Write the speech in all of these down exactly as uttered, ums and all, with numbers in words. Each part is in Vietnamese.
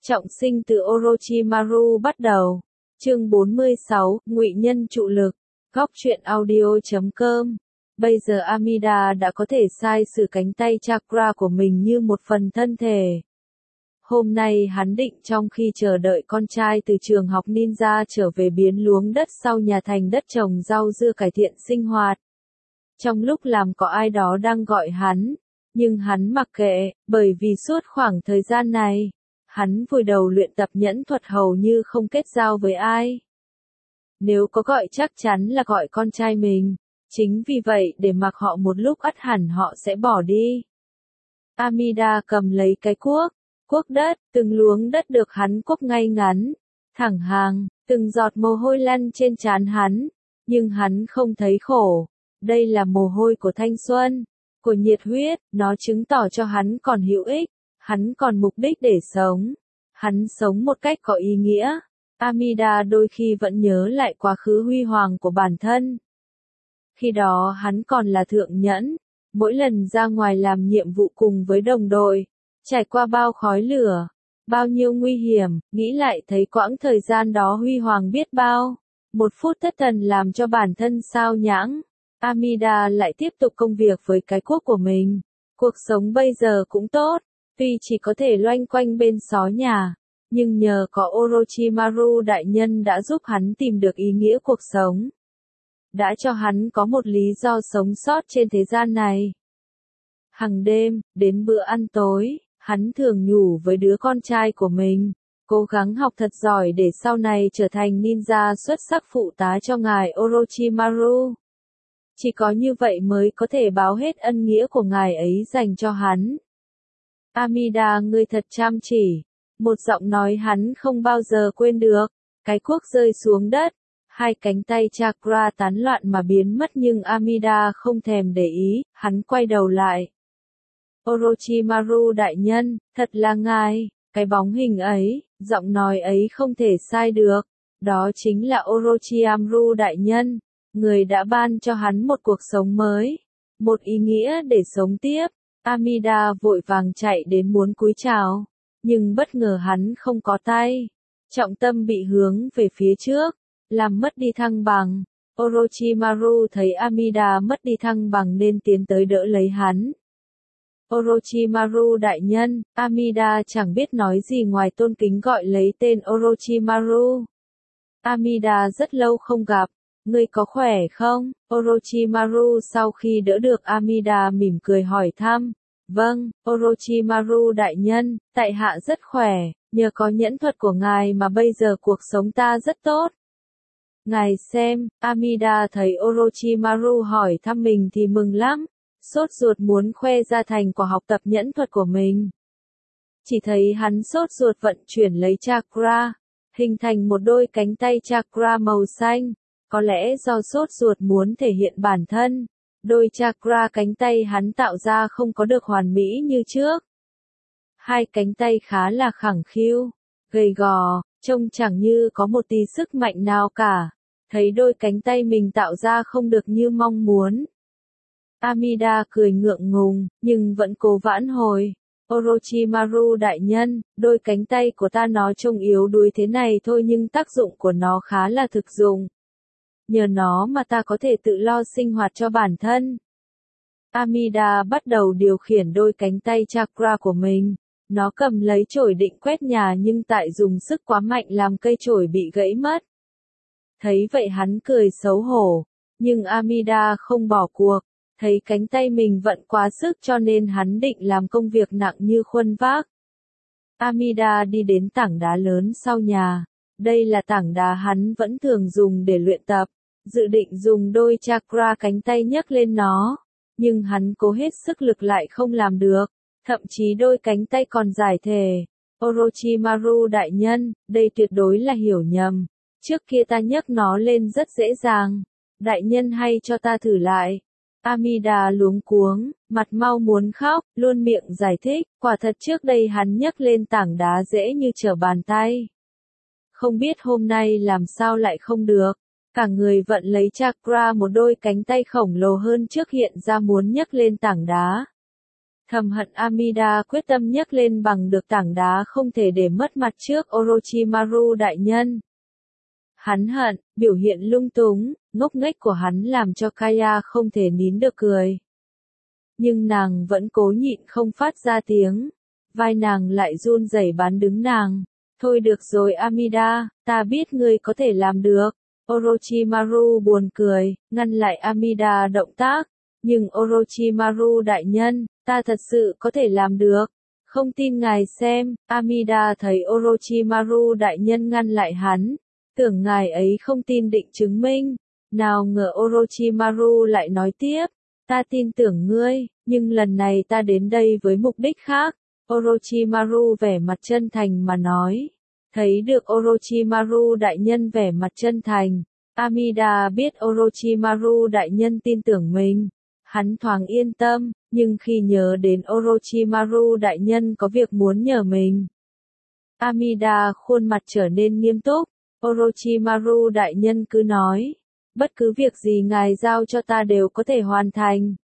Trọng sinh từ Orochimaru bắt đầu. Chương bốn mươi sáu, Ngụy nhân trụ lực. Góc truyện audio chấm com. Bây giờ Amida đã có thể sai sử cánh tay chakra của mình như một phần thân thể. Hôm nay hắn định trong khi chờ đợi con trai từ trường học ninja trở về biến luống đất sau nhà thành đất trồng rau dưa cải thiện sinh hoạt. Trong lúc làm có ai đó đang gọi hắn, nhưng hắn mặc kệ, bởi vì suốt khoảng thời gian này, hắn vùi đầu luyện tập nhẫn thuật hầu như không kết giao với ai. Nếu có gọi chắc chắn là gọi con trai mình, chính vì vậy để mặc họ một lúc ắt hẳn họ sẽ bỏ đi. Amida cầm lấy cái cuốc, cuốc đất, từng luống đất được hắn cuốc ngay ngắn, thẳng hàng, từng giọt mồ hôi lăn trên trán hắn, nhưng hắn không thấy khổ. Đây là mồ hôi của thanh xuân, của nhiệt huyết, nó chứng tỏ cho hắn còn hữu ích, hắn còn mục đích để sống. Hắn sống một cách có ý nghĩa. Amida đôi khi vẫn nhớ lại quá khứ huy hoàng của bản thân. Khi đó hắn còn là thượng nhẫn, mỗi lần ra ngoài làm nhiệm vụ cùng với đồng đội, trải qua bao khói lửa, bao nhiêu nguy hiểm, nghĩ lại thấy quãng thời gian đó huy hoàng biết bao. Một phút thất thần làm cho bản thân sao nhãng. Amida lại tiếp tục công việc với cái cuốc của mình. Cuộc sống bây giờ cũng tốt, tuy chỉ có thể loanh quanh bên xó nhà, nhưng nhờ có Orochimaru đại nhân đã giúp hắn tìm được ý nghĩa cuộc sống. Đã cho hắn có một lý do sống sót trên thế gian này. Hằng đêm, đến bữa ăn tối, hắn thường nhủ với đứa con trai của mình, cố gắng học thật giỏi để sau này trở thành ninja xuất sắc phụ tá cho ngài Orochimaru. Chỉ có như vậy mới có thể báo hết ân nghĩa của ngài ấy dành cho hắn. Amida ngươi thật chăm chỉ. Một giọng nói hắn không bao giờ quên được. Cái cuốc rơi xuống đất. Hai cánh tay chakra tán loạn mà biến mất nhưng Amida không thèm để ý. Hắn quay đầu lại. Orochimaru đại nhân, thật là ngài. Cái bóng hình ấy, giọng nói ấy không thể sai được. Đó chính là Orochimaru đại nhân. Người đã ban cho hắn một cuộc sống mới, một ý nghĩa để sống tiếp. Amida vội vàng chạy đến muốn cúi chào, nhưng bất ngờ hắn không có tay. Trọng tâm bị hướng về phía trước, làm mất đi thăng bằng. Orochimaru thấy Amida mất đi thăng bằng nên tiến tới đỡ lấy hắn. Orochimaru đại nhân, Amida chẳng biết nói gì ngoài tôn kính gọi lấy tên Orochimaru. Amida rất lâu không gặp. Ngươi có khỏe không? Orochimaru sau khi đỡ được Amida mỉm cười hỏi thăm. Vâng, Orochimaru đại nhân, tại hạ rất khỏe, nhờ có nhẫn thuật của ngài mà bây giờ cuộc sống ta rất tốt. Ngài xem, Amida thấy Orochimaru hỏi thăm mình thì mừng lắm, sốt ruột muốn khoe ra thành quả học tập nhẫn thuật của mình. Chỉ thấy hắn sốt ruột vận chuyển lấy chakra, hình thành một đôi cánh tay chakra màu xanh. Có lẽ do sốt ruột muốn thể hiện bản thân, đôi chakra cánh tay hắn tạo ra không có được hoàn mỹ như trước. Hai cánh tay khá là khẳng khiu, gầy gò, trông chẳng như có một tí sức mạnh nào cả. Thấy đôi cánh tay mình tạo ra không được như mong muốn. Amida cười ngượng ngùng, nhưng vẫn cố vãn hồi. Orochimaru đại nhân, đôi cánh tay của ta nó trông yếu đuối thế này thôi nhưng tác dụng của nó khá là thực dụng. Nhờ nó mà ta có thể tự lo sinh hoạt cho bản thân. Amida bắt đầu điều khiển đôi cánh tay chakra của mình. Nó cầm lấy chổi định quét nhà nhưng tại dùng sức quá mạnh làm cây chổi bị gãy mất. Thấy vậy hắn cười xấu hổ. Nhưng Amida không bỏ cuộc. Thấy cánh tay mình vận quá sức cho nên hắn định làm công việc nặng như khuân vác. Amida đi đến tảng đá lớn sau nhà. Đây là tảng đá hắn vẫn thường dùng để luyện tập. Dự định dùng đôi chakra cánh tay nhấc lên nó, nhưng hắn cố hết sức lực lại không làm được, thậm chí đôi cánh tay còn giải thể. Orochimaru đại nhân, đây tuyệt đối là hiểu nhầm, trước kia ta nhấc nó lên rất dễ dàng, đại nhân hay cho ta thử lại. Amida luống cuống, mặt mau muốn khóc, luôn miệng giải thích, quả thật trước đây hắn nhấc lên tảng đá dễ như trở bàn tay. Không biết hôm nay làm sao lại không được. Cả người vận lấy chakra một đôi cánh tay khổng lồ hơn trước hiện ra muốn nhấc lên tảng đá. Thầm hận Amida quyết tâm nhấc lên bằng được tảng đá không thể để mất mặt trước Orochimaru đại nhân. Hắn hận, biểu hiện lung túng, ngốc nghếch của hắn làm cho Kaya không thể nín được cười. Nhưng nàng vẫn cố nhịn không phát ra tiếng. Vai nàng lại run rẩy bán đứng nàng. Thôi được rồi Amida, ta biết ngươi có thể làm được. Orochimaru buồn cười, ngăn lại Amida động tác. Nhưng Orochimaru đại nhân, ta thật sự có thể làm được. Không tin ngài xem, Amida thấy Orochimaru đại nhân ngăn lại hắn. Tưởng ngài ấy không tin định chứng minh. Nào ngờ Orochimaru lại nói tiếp. Ta tin tưởng ngươi, nhưng lần này ta đến đây với mục đích khác. Orochimaru vẻ mặt chân thành mà nói. Thấy được Orochimaru đại nhân vẻ mặt chân thành. Amida biết Orochimaru đại nhân tin tưởng mình. Hắn thoáng yên tâm, nhưng khi nhớ đến Orochimaru đại nhân có việc muốn nhờ mình. Amida khuôn mặt trở nên nghiêm túc. Orochimaru đại nhân cứ nói. Bất cứ việc gì ngài giao cho ta đều có thể hoàn thành.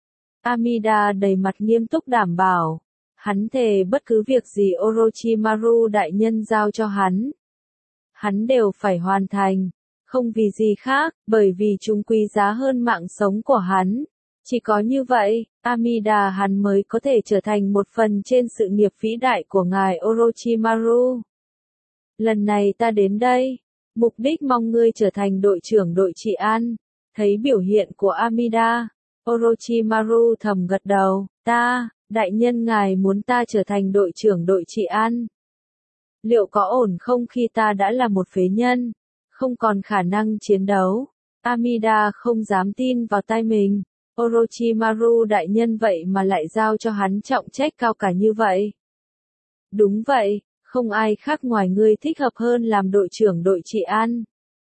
Amida đầy mặt nghiêm túc đảm bảo. Hắn thề bất cứ việc gì Orochimaru đại nhân giao cho hắn. Hắn đều phải hoàn thành. Không vì gì khác, bởi vì chúng quý giá hơn mạng sống của hắn. Chỉ có như vậy, Amida hắn mới có thể trở thành một phần trên sự nghiệp vĩ đại của ngài Orochimaru. Lần này ta đến đây, mục đích mong ngươi trở thành đội trưởng đội trị an. Thấy biểu hiện của Amida, Orochimaru thầm gật đầu, ta, đại nhân ngài muốn ta trở thành đội trưởng đội trị an. Liệu có ổn không khi ta đã là một phế nhân, không còn khả năng chiến đấu? Amida không dám tin vào tai mình. Orochimaru đại nhân vậy mà lại giao cho hắn trọng trách cao cả như vậy. Đúng vậy, không ai khác ngoài ngươi thích hợp hơn làm đội trưởng đội trị an.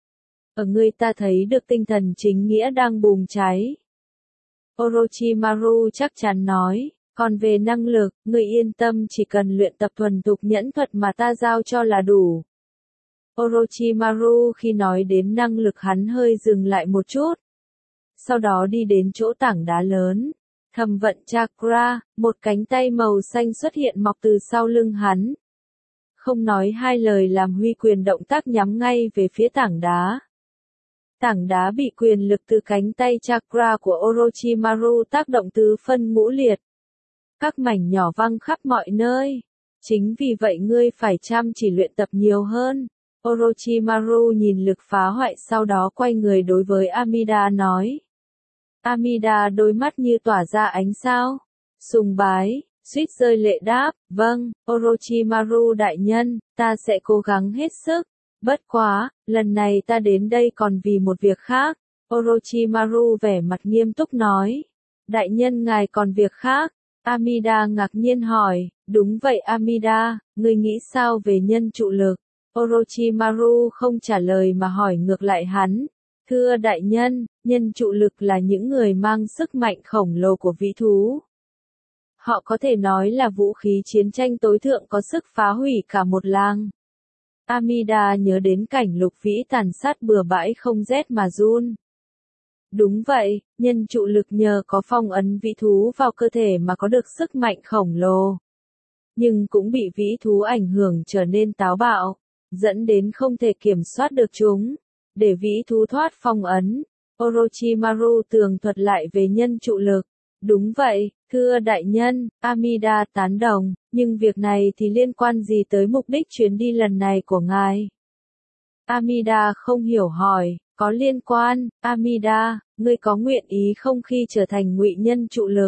Ở ngươi ta thấy được tinh thần chính nghĩa đang bùng cháy. Orochimaru chắc chắn nói, còn về năng lực, ngươi yên tâm chỉ cần luyện tập thuần thục nhẫn thuật mà ta giao cho là đủ. Orochimaru khi nói đến năng lực hắn hơi dừng lại một chút. Sau đó đi đến chỗ tảng đá lớn. Thầm vận chakra, một cánh tay màu xanh xuất hiện mọc từ sau lưng hắn. Không nói hai lời làm huy quyền động tác nhắm ngay về phía tảng đá. Tảng đá bị quyền lực từ cánh tay chakra của Orochimaru tác động tứ phân ngũ liệt. Các mảnh nhỏ văng khắp mọi nơi. Chính vì vậy ngươi phải chăm chỉ luyện tập nhiều hơn. Orochimaru nhìn lực phá hoại sau đó quay người đối với Amida nói. Amida đôi mắt như tỏa ra ánh sao. Sùng bái, suýt rơi lệ đáp, vâng, Orochimaru đại nhân, ta sẽ cố gắng hết sức. Bất quá, lần này ta đến đây còn vì một việc khác. Orochimaru vẻ mặt nghiêm túc nói. Đại nhân ngài còn việc khác? Amida ngạc nhiên hỏi, đúng vậy Amida, ngươi nghĩ sao về nhân trụ lực? Orochimaru không trả lời mà hỏi ngược lại hắn. Thưa đại nhân, nhân trụ lực là những người mang sức mạnh khổng lồ của vĩ thú. Họ có thể nói là vũ khí chiến tranh tối thượng có sức phá hủy cả một làng. Amida nhớ đến cảnh lục vĩ tàn sát bừa bãi không rét mà run. Đúng vậy, nhân trụ lực nhờ có phong ấn vĩ thú vào cơ thể mà có được sức mạnh khổng lồ. Nhưng cũng bị vĩ thú ảnh hưởng trở nên táo bạo, dẫn đến không thể kiểm soát được chúng. Để vĩ thú thoát phong ấn, Orochimaru tường thuật lại về nhân trụ lực. Đúng vậy, thưa đại nhân, Amida tán đồng, nhưng việc này thì liên quan gì tới mục đích chuyến đi lần này của ngài? Amida không hiểu hỏi, có liên quan, Amida, ngươi có nguyện ý không khi trở thành ngụy nhân trụ lực?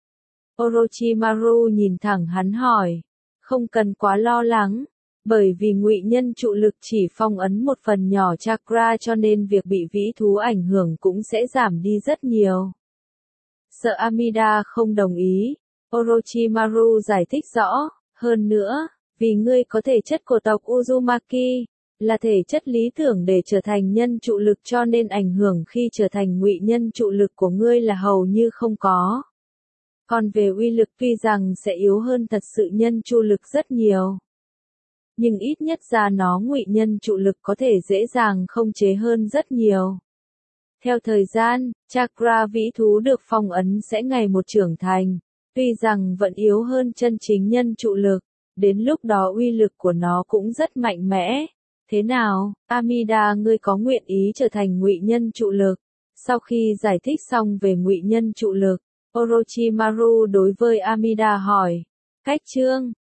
Orochimaru nhìn thẳng hắn hỏi, không cần quá lo lắng. Bởi vì ngụy nhân trụ lực chỉ phong ấn một phần nhỏ chakra cho nên việc bị vĩ thú ảnh hưởng cũng sẽ giảm đi rất nhiều. Sợ Amida không đồng ý, Orochimaru giải thích rõ, hơn nữa, vì ngươi có thể chất của tộc Uzumaki, là thể chất lý tưởng để trở thành nhân trụ lực cho nên ảnh hưởng khi trở thành ngụy nhân trụ lực của ngươi là hầu như không có. Còn về uy lực tuy rằng sẽ yếu hơn thật sự nhân trụ lực rất nhiều. Nhưng ít nhất ra nó ngụy nhân trụ lực có thể dễ dàng không chế hơn rất nhiều. Theo thời gian, chakra vĩ thú được phong ấn sẽ ngày một trưởng thành, Tuy rằng vẫn yếu hơn chân chính nhân trụ lực, đến lúc đó uy lực của nó cũng rất mạnh mẽ. Thế nào, Amida, ngươi có nguyện ý trở thành ngụy nhân trụ lực? Sau khi giải thích xong về ngụy nhân trụ lực, Orochimaru đối với Amida hỏi. Cách chương